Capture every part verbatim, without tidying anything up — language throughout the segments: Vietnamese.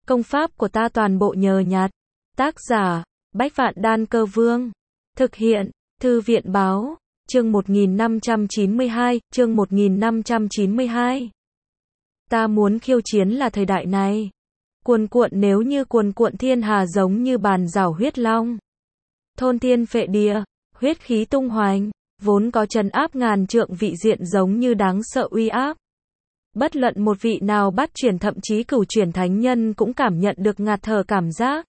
Công pháp của ta toàn bộ nhờ nhặt. Tác giả, Bách Vạn Đan Cơ Vương. Thực hiện, Thư viện Báo. Chương một nghìn năm trăm chín mươi hai, chương một nghìn năm trăm chín mươi hai. Ta muốn khiêu chiến là thời đại này. Cuồn cuộn nếu như cuồn cuộn thiên hà giống như bàn rào huyết long. Thôn thiên phệ địa, huyết khí tung hoành, vốn có trấn áp ngàn trượng vị diện giống như đáng sợ uy áp. Bất luận một vị nào bắt chuyển thậm chí cửu chuyển thánh nhân cũng cảm nhận được ngạt thở cảm giác.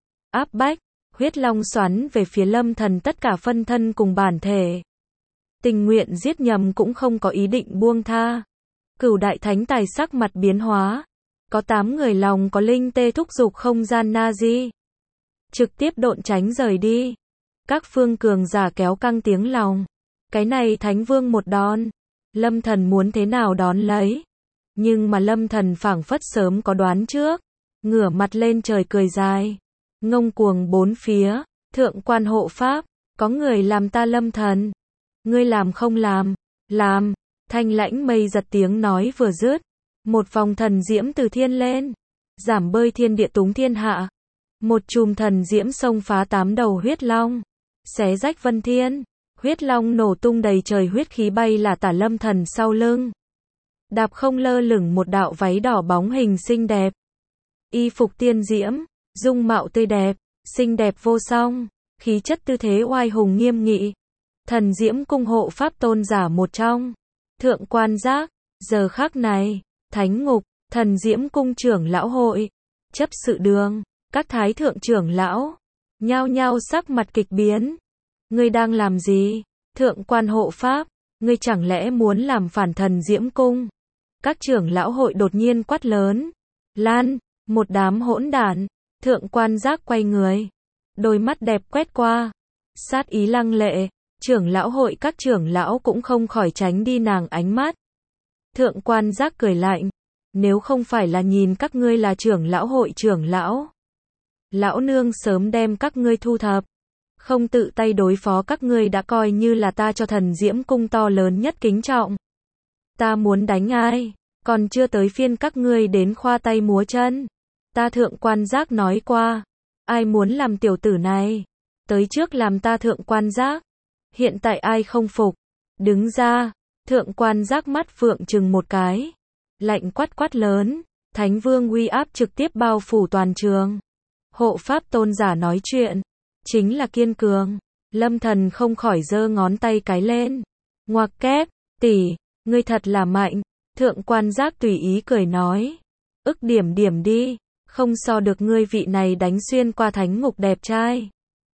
Áp bách, huyết long xoắn về phía Lâm Thần tất cả phân thân cùng bản thể. Tình nguyện giết nhầm cũng không có ý định buông tha. Cửu đại thánh tài sắc mặt biến hóa. Có tám người lòng có linh tê thúc giục không gian Nazi. Trực tiếp độn tránh rời đi. Các phương cường giả kéo căng tiếng lòng. Cái này Thánh Vương một đòn. Lâm Thần muốn thế nào đón lấy. Nhưng mà Lâm Thần phảng phất sớm có đoán trước. Ngửa mặt lên trời cười dài. Ngông cuồng bốn phía. Thượng quan hộ pháp. Có người làm ta Lâm Thần. Ngươi làm không làm. Làm. Thanh lãnh mây giật tiếng nói vừa dứt. Một vòng thần diễm từ thiên lên. Giảm bơi thiên địa túng thiên hạ. Một chùm thần diễm xông phá tám đầu huyết long. Xé rách vân thiên. Huyết long nổ tung đầy trời huyết khí bay là tả Lâm Thần sau lưng. Đạp không lơ lửng một đạo váy đỏ bóng hình xinh đẹp. Y phục tiên diễm. Dung mạo tươi đẹp. Xinh đẹp vô song. Khí chất tư thế oai hùng nghiêm nghị. Thần diễm cung hộ pháp tôn giả một trong. Thượng quan giác. Giờ khắc này. Thánh ngục. Thần diễm cung trưởng lão hội. Chấp sự đường. Các thái thượng trưởng lão. Nhao nhao sắc mặt kịch biến. Ngươi đang làm gì? Thượng quan hộ pháp. Ngươi chẳng lẽ muốn làm phản thần diễm cung? Các trưởng lão hội đột nhiên quát lớn. Lan. Một đám hỗn đản. Thượng quan giác quay người. Đôi mắt đẹp quét qua. Sát ý lăng lệ. Trưởng lão hội các trưởng lão cũng không khỏi tránh đi nàng ánh mắt. Thượng quan giác cười lạnh. Nếu không phải là nhìn các ngươi là trưởng lão hội trưởng lão. Lão nương sớm đem các ngươi thu thập. Không tự tay đối phó các ngươi đã coi như là ta cho thần diễm cung to lớn nhất kính trọng. Ta muốn đánh ai, còn chưa tới phiên các ngươi đến khoa tay múa chân. Ta thượng quan giác nói qua, ai muốn làm tiểu tử này, tới trước làm ta thượng quan giác. Hiện tại ai không phục, đứng ra. Thượng quan giác mắt phượng trừng một cái, lạnh quát quát lớn, Thánh Vương uy áp trực tiếp bao phủ toàn trường. Hộ pháp tôn giả nói chuyện, chính là kiên cường. Lâm Thần không khỏi giơ ngón tay cái lên. Ngoặc kép, tỷ, ngươi thật là mạnh. Thượng quan giác tùy ý cười nói. Ức điểm điểm đi, không so được ngươi vị này đánh xuyên qua thánh ngục đẹp trai.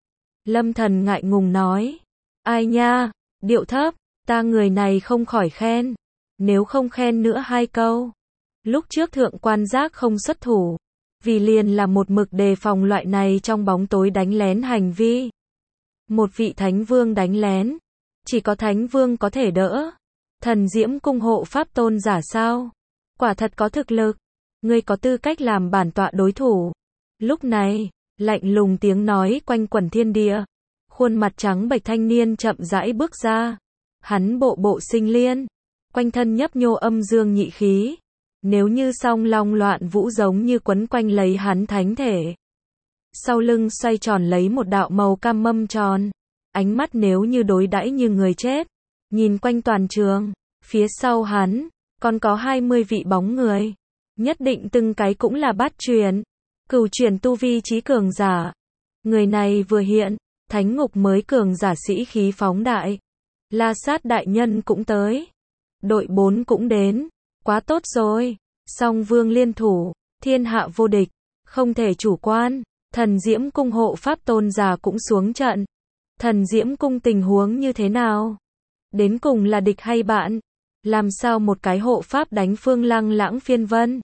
Lâm Thần ngại ngùng nói. Ai nha, điệu thấp, ta người này không khỏi khen. Nếu không khen nữa hai câu. Lúc trước thượng quan giác không xuất thủ. Vì liền là một mực đề phòng loại này trong bóng tối đánh lén hành vi. Một vị thánh vương đánh lén. Chỉ có thánh vương có thể đỡ. Thần diễm cung hộ pháp tôn giả sao? Quả thật có thực lực. Ngươi có tư cách làm bản tọa đối thủ. Lúc này, lạnh lùng tiếng nói quanh quẩn thiên địa. Khuôn mặt trắng bệch thanh niên chậm rãi bước ra. Hắn bộ bộ sinh liên. Quanh thân nhấp nhô âm dương nhị khí. Nếu như song long loạn vũ giống như quấn quanh lấy hắn thánh thể. Sau lưng xoay tròn lấy một đạo màu cam mâm tròn. Ánh mắt nếu như đối đãi như người chết. Nhìn quanh toàn trường. Phía sau hắn, còn có hai mươi vị bóng người. Nhất định từng cái cũng là bát truyền. Cửu truyền tu vi trí cường giả. Người này vừa hiện, thánh ngục mới cường giả sĩ khí phóng đại. La sát đại nhân cũng tới. Đội bốn cũng đến. Quá tốt rồi. Song vương liên thủ. Thiên hạ vô địch. Không thể chủ quan. Thần diễm cung hộ pháp tôn giả cũng xuống trận. Thần diễm cung tình huống như thế nào? Đến cùng là địch hay bạn? Làm sao một cái hộ pháp đánh phương lăng lãng phiên vân?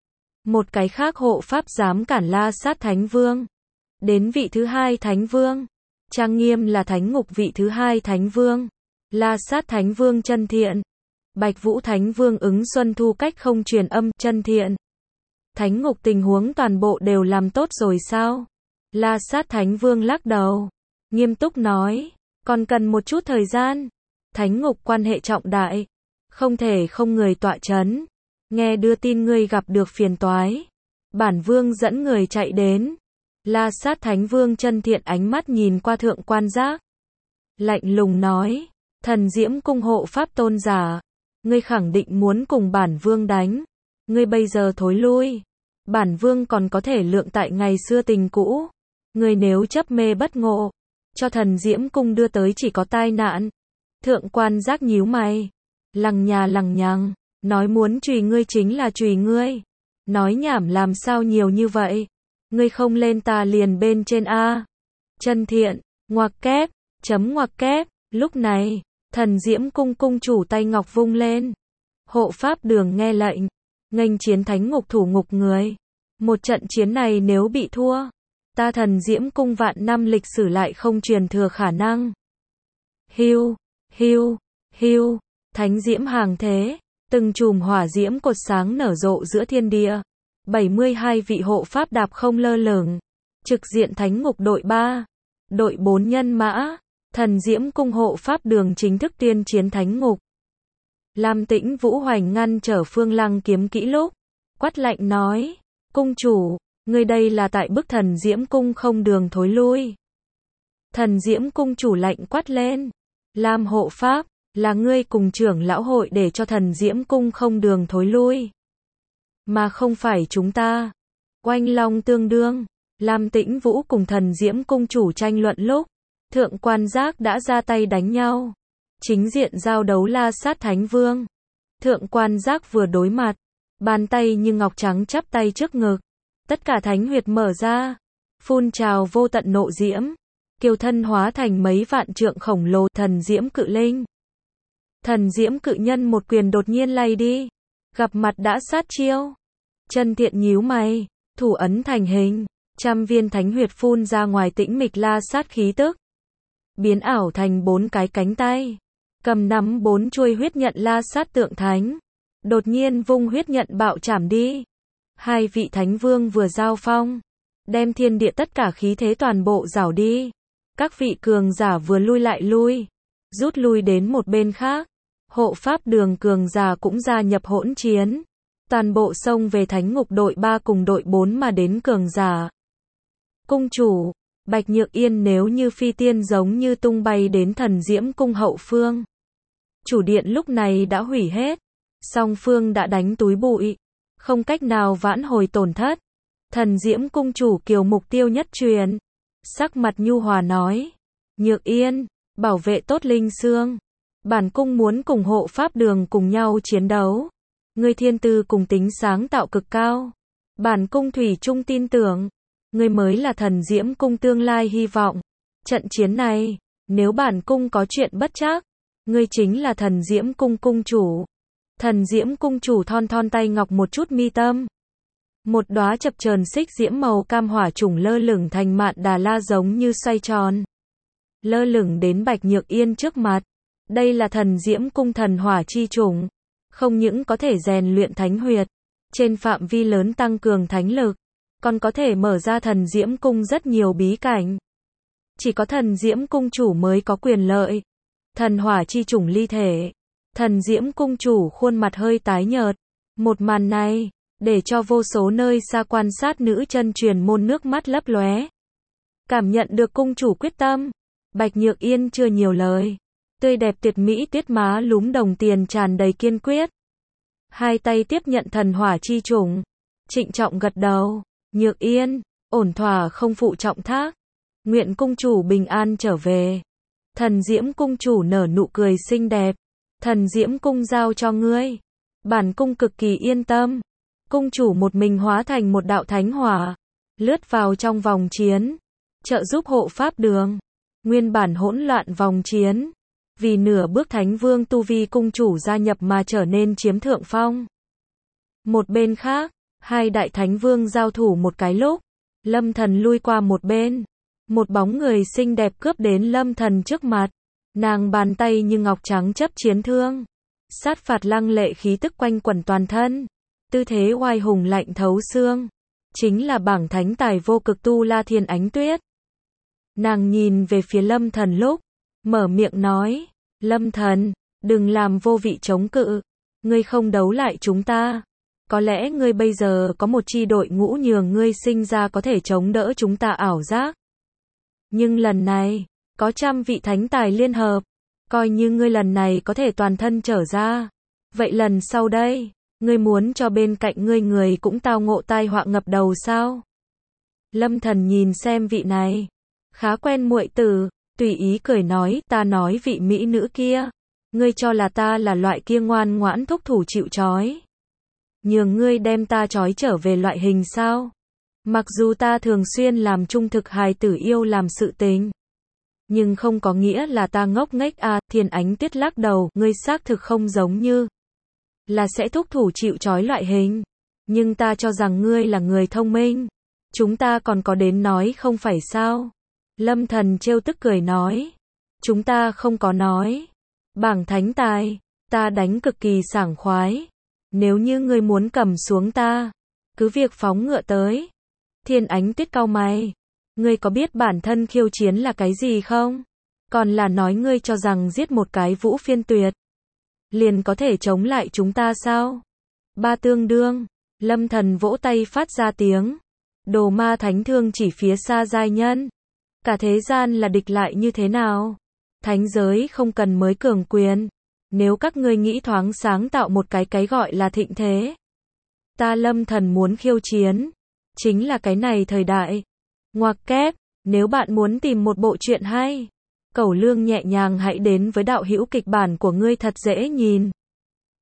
Một cái khác hộ pháp dám cản la sát thánh vương. Đến vị thứ hai thánh vương. Trang nghiêm là thánh ngục vị thứ hai thánh vương. La sát thánh vương chân thiện. Bạch Vũ Thánh Vương ứng xuân thu cách không truyền âm chân thiện. Thánh ngục tình huống toàn bộ đều làm tốt rồi sao? La sát Thánh Vương lắc đầu. Nghiêm túc nói. Còn cần một chút thời gian. Thánh ngục quan hệ trọng đại. Không thể không người tọa chấn. Nghe đưa tin ngươi gặp được phiền toái. Bản vương dẫn người chạy đến. La Sát Thánh Vương chân thiện ánh mắt nhìn qua Thượng Quan Giác. Lạnh lùng nói, thần diễm cung hộ pháp tôn giả. Ngươi khẳng định muốn cùng bản vương đánh. Ngươi bây giờ thối lui. Bản vương còn có thể lượng tại ngày xưa tình cũ. Ngươi nếu chấp mê bất ngộ, cho thần diễm cung đưa tới chỉ có tai nạn. Thượng Quan Giác nhíu mày. Lằng nhà lằng nhằng, nói muốn trùy ngươi chính là trùy ngươi. Nói nhảm làm sao nhiều như vậy. Ngươi không lên ta liền bên trên A. Chân thiện, ngoặc kép, chấm ngoặc kép. Lúc này, thần diễm cung cung chủ tay ngọc vung lên. Hộ pháp đường nghe lệnh, nghênh chiến thánh ngục thủ ngục người. Một trận chiến này nếu bị thua, ta thần diễm cung vạn năm lịch sử lại không truyền thừa khả năng. Hiu, hiu, hiu, thánh diễm hàng thế, từng chùm hỏa diễm cột sáng nở rộ giữa thiên địa. bảy mươi hai vị hộ pháp đạp không lơ lửng, trực diện thánh ngục đội ba, đội bốn nhân mã. Thần diễm cung hộ pháp đường chính thức tuyên chiến thánh ngục. Lam Tĩnh Vũ Hoành ngăn trở Phương Lăng kiếm kỹ lúc, quát lạnh nói, cung chủ, ngươi đây là tại bức thần diễm cung không đường thối lui. Thần diễm cung chủ lạnh quát lên, Lam hộ pháp, là ngươi cùng trưởng lão hội để cho thần diễm cung không đường thối lui, mà không phải chúng ta. Oanh long tương đương, Lam Tĩnh Vũ cùng thần diễm cung chủ tranh luận lúc, Thượng Quan Giác đã ra tay đánh nhau. Chính diện giao đấu La Sát Thánh Vương. Thượng Quan Giác vừa đối mặt, bàn tay như ngọc trắng chắp tay trước ngực. Tất cả thánh huyệt mở ra, phun trào vô tận nộ diễm. Kiều thân hóa thành mấy vạn trượng khổng lồ thần diễm cự linh. Thần diễm cự nhân một quyền đột nhiên lay đi. Gặp mặt đã sát chiêu. Chân thiện nhíu mày, thủ ấn thành hình. Trăm viên thánh huyệt phun ra ngoài tĩnh mịch La Sát khí tức. Biến ảo thành bốn cái cánh tay. Cầm nắm bốn chuôi huyết nhận La Sát tượng thánh. Đột nhiên vung huyết nhận bạo chảm đi. Hai vị thánh vương vừa giao phong, đem thiên địa tất cả khí thế toàn bộ rảo đi. Các vị cường giả vừa lui lại lui, rút lui đến một bên khác. Hộ pháp đường cường giả cũng gia nhập hỗn chiến. Toàn bộ xông về thánh ngục đội ba cùng đội bốn mà đến cường giả. Cung chủ, Bạch Nhược Yên nếu như phi tiên giống như tung bay đến thần diễm cung hậu phương. Chủ điện lúc này đã hủy hết. Song phương đã đánh túi bụi. Không cách nào vãn hồi tổn thất. Thần diễm cung chủ Kiều mục tiêu nhất truyền. Sắc mặt nhu hòa nói. Nhược Yên, bảo vệ tốt Linh Xương. Bản cung muốn cùng hộ pháp đường cùng nhau chiến đấu. Ngươi thiên tư cùng tính sáng tạo cực cao. Bản cung thủy chung tin tưởng. Ngươi mới là thần diễm cung tương lai hy vọng. Trận chiến này, nếu bản cung có chuyện bất trắc, ngươi chính là thần diễm cung cung chủ. Thần diễm cung chủ thon thon tay ngọc một chút mi tâm. Một đóa chập chờn xích diễm màu cam hỏa trùng lơ lửng thành mạn đà la giống như xoay tròn. Lơ lửng đến Bạch Nhược Yên trước mặt. Đây là thần diễm cung thần hỏa chi trùng. Không những có thể rèn luyện thánh huyệt, trên phạm vi lớn tăng cường thánh lực, còn có thể mở ra thần diễm cung rất nhiều bí cảnh. Chỉ có thần diễm cung chủ mới có quyền lợi. Thần hỏa chi trùng ly thể. Thần diễm cung chủ khuôn mặt hơi tái nhợt. Một màn này, để cho vô số nơi xa quan sát nữ chân truyền môn nước mắt lấp lóe. Cảm nhận được cung chủ quyết tâm, Bạch Nhược Yên chưa nhiều lời. Tươi đẹp tuyệt mỹ tiết má lúm đồng tiền tràn đầy kiên quyết. Hai tay tiếp nhận thần hỏa chi trùng. Trịnh trọng gật đầu. Nhược Yên, ổn thỏa không phụ trọng thác. Nguyện cung chủ bình an trở về. Thần diễm cung chủ nở nụ cười xinh đẹp. Thần diễm cung giao cho ngươi. Bản cung cực kỳ yên tâm. Cung chủ một mình hóa thành một đạo thánh hỏa. Lướt vào trong vòng chiến. Trợ giúp hộ pháp đường. Nguyên bản hỗn loạn vòng chiến. Vì nửa bước thánh vương tu vi cung chủ gia nhập mà trở nên chiếm thượng phong. Một bên khác, hai đại thánh vương giao thủ một cái lúc. Lâm Thần lui qua một bên. Một bóng người xinh đẹp cướp đến Lâm Thần trước mặt. Nàng bàn tay như ngọc trắng chấp chiến thương. Sát phạt lăng lệ khí tức quanh quẩn toàn thân. Tư thế oai hùng lạnh thấu xương. Chính là bảng thánh tài vô cực Tu La Thiên Ánh Tuyết. Nàng nhìn về phía Lâm Thần lúc, mở miệng nói, Lâm Thần, đừng làm vô vị chống cự. Ngươi không đấu lại chúng ta. Có lẽ ngươi bây giờ có một chi đội ngũ nhường ngươi sinh ra có thể chống đỡ chúng ta ảo giác. Nhưng lần này, có trăm vị thánh tài liên hợp. Coi như ngươi lần này có thể toàn thân trở ra. Vậy lần sau đây, ngươi muốn cho bên cạnh ngươi người cũng tao ngộ tai họa ngập đầu sao? Lâm Thần nhìn xem vị này. Khá quen muội tử, tùy ý cười nói, ta nói vị mỹ nữ kia. Ngươi cho là ta là loại kia ngoan ngoãn thúc thủ chịu trói. Nhường ngươi đem ta trói trở về loại hình sao? Mặc dù ta thường xuyên làm trung thực hài tử yêu làm sự tình. Nhưng không có nghĩa là ta ngốc nghếch à, Thiên Ánh Tuyết lắc đầu, ngươi xác thực không giống như là sẽ thúc thủ chịu trói loại hình. Nhưng ta cho rằng ngươi là người thông minh. Chúng ta còn có đến nói không phải sao? Lâm Thần trêu tức cười nói. Chúng ta không có nói. Bảng thánh tài, ta đánh cực kỳ sảng khoái. Nếu như ngươi muốn cầm xuống ta, cứ việc phóng ngựa tới. Thiên Ánh Tuyết cau mày. Ngươi có biết bản thân khiêu chiến là cái gì không? Còn là nói ngươi cho rằng giết một cái Vũ Phiên Tuyệt liền có thể chống lại chúng ta sao? Ba tương đương. Lâm Thần vỗ tay phát ra tiếng. Đồ ma thánh thương chỉ phía xa giai nhân. Cả thế gian là địch lại như thế nào? Thánh giới không cần mới cường quyền. Nếu các ngươi nghĩ thoáng sáng tạo một cái cái gọi là thịnh thế. Ta Lâm Thần muốn khiêu chiến. Chính là cái này thời đại. Ngoặc kép, nếu bạn muốn tìm một bộ truyện hay, Cẩu Lương nhẹ nhàng hãy đến với đạo hữu kịch bản của ngươi thật dễ nhìn.